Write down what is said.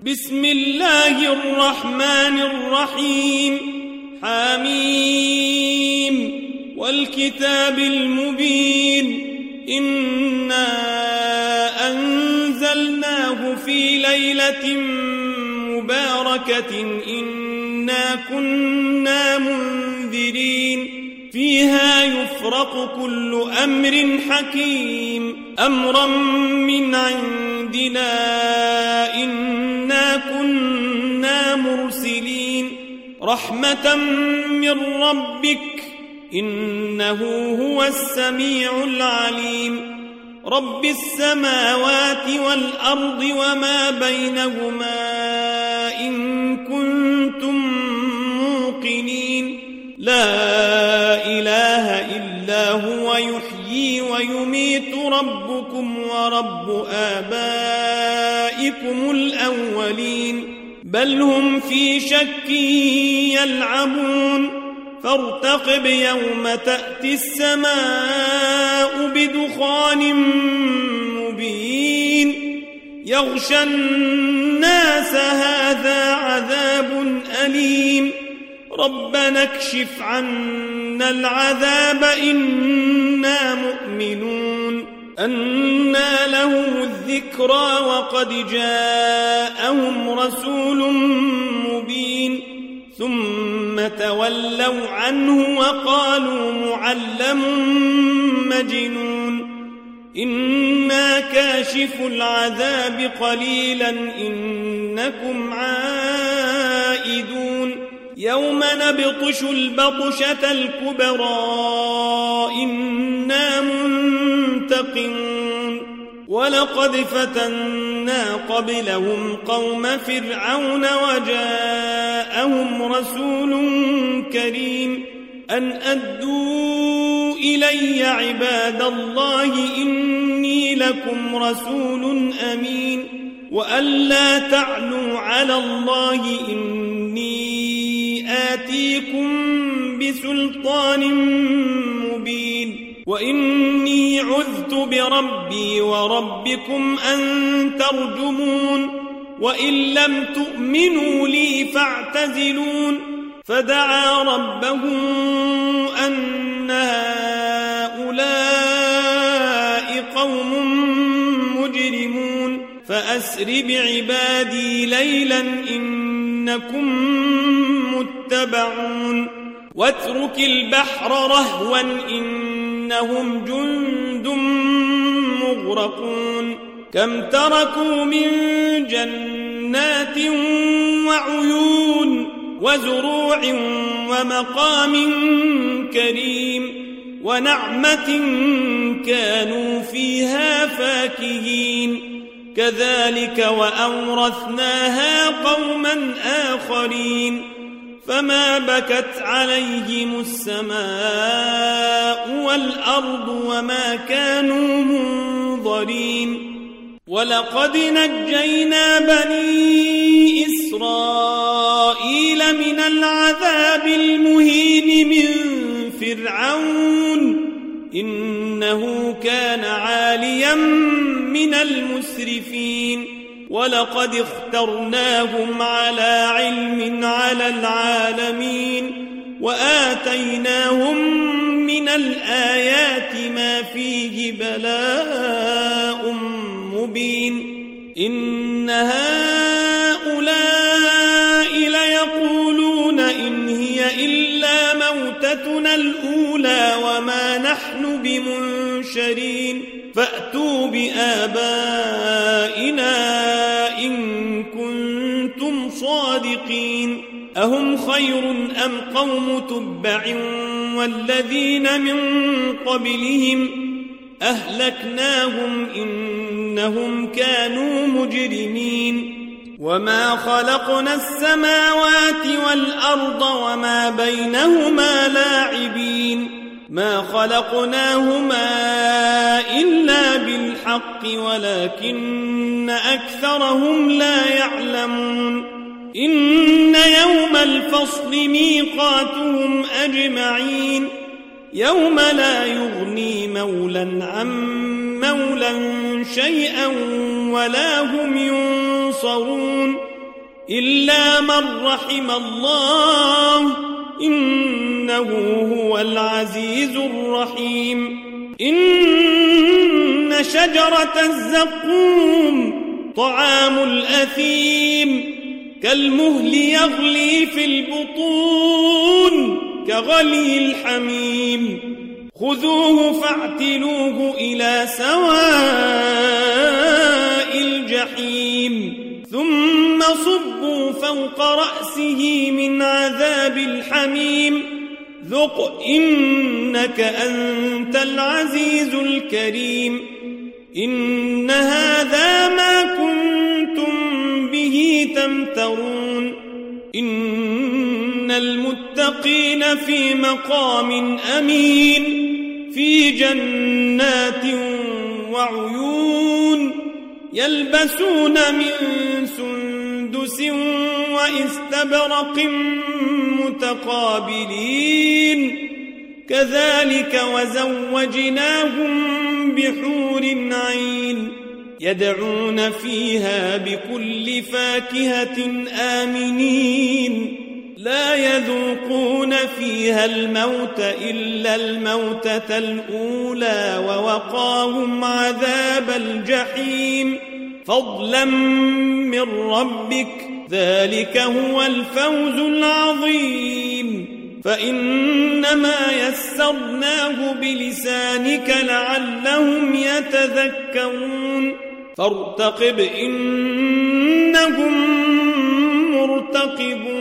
بسم الله الرحمن الرحيم حميم والكتاب المبين إنا أنزلناه في ليلة مباركة إنا كنا منذرين فيها يفرق كل أمر حكيم أمرا من عندنا إنا كنا مرسلين رحمة من ربك إنه هو السميع العليم رب السماوات والأرض وما بينهما إن كنتم موقنين لا إله إلا هو يحيي ويميت ربكم ورب آبائكم الأولين بل هم في شك يلعبون فارتقب يوم تأتي السماء بدخان مبين يغشى الناس هذا عذاب أليم ربنا اكشف عنا العذاب إنا مؤمنون أنى لهم الذكرى وقد جاءهم رسول مبين ثم تولوا عنه وقالوا معلم مجنون إنا كاشف العذاب قليلا إنكم عائدون يوم نبطش البطشة الكبرى إنا منتقمون ولقد فتنا قبلهم قوم فرعون وجاءهم رسول كريم أن أدوا إلي عباد الله إني لكم رسول أمين وأن لا تعلوا على الله إني آتيكم بسلطان مبين وإني عذت بربي وربكم أن ترجمون وإن لم تؤمنوا لي فاعتزلون فدعا ربه أن هؤلاء قوم مجرمون فأسر بعبادي ليلا إنكم متبعون واترك البحر رهوا إنهم جند مغرقون كم تركوا من جنات وعيون وزروع ومقام كريم ونعمة كانوا فيها فاكهين كذلك وأورثناها قوما آخرين فما بكت عليهم السماء والأرض وما كانوا منظرين ولقد نجينا بني إسرائيل من العذاب المهين من فرعون إنه كان عاليا من المسرفين ولقد اخترناهم على علم على العالمين وآتيناهم من الآيات ما فيه بلاء مبين إن هؤلاء ليقولون إن هي إلا موتتنا الأولى وما نحن بمنشرين فأتوا بآبائنا إن كنتم صادقين أهم خير أم قوم تبع والذين من قبلهم أهلكناهم إنهم كانوا مجرمين وما خلقنا السماوات والأرض وما بينهما لاعبين ما خلقناهما إلا بالحق ولكن أكثرهم لا يعلمون إن يوم الفصل ميقاتهم أجمعين يوم لا يغني مولا عن مولا شيئا ولا هم ينصرون إلا من رحم الله إنه هو العزيز الرحيم. إن شجرة الزقوم طعام الأثيم كالمهل يغلي في البطون كغلي الحميم خذوه فاعتلوه إلى سواء الجحيم ثم صبوا فوق رأسه من عذاب الحميم ذق إنك أنت العزيز الكريم. إن هذا ما كنتم به تمترون. إن المتقين في مقام أمين في جنات وعيون يلبسون من سندس وإستبرق متقابلين كذلك وزوجناهم بحور عين يدعون فيها بكل فاكهة آمنين لا يذوقون فيها الموت إلا الموتة الأولى ووقاهم عذاب الجحيم فضلا من ربك ذلك هو الفوز العظيم. فإنما يسرناه بلسانك لعلهم يتذكرون فارتقب إنهم مرتقبون.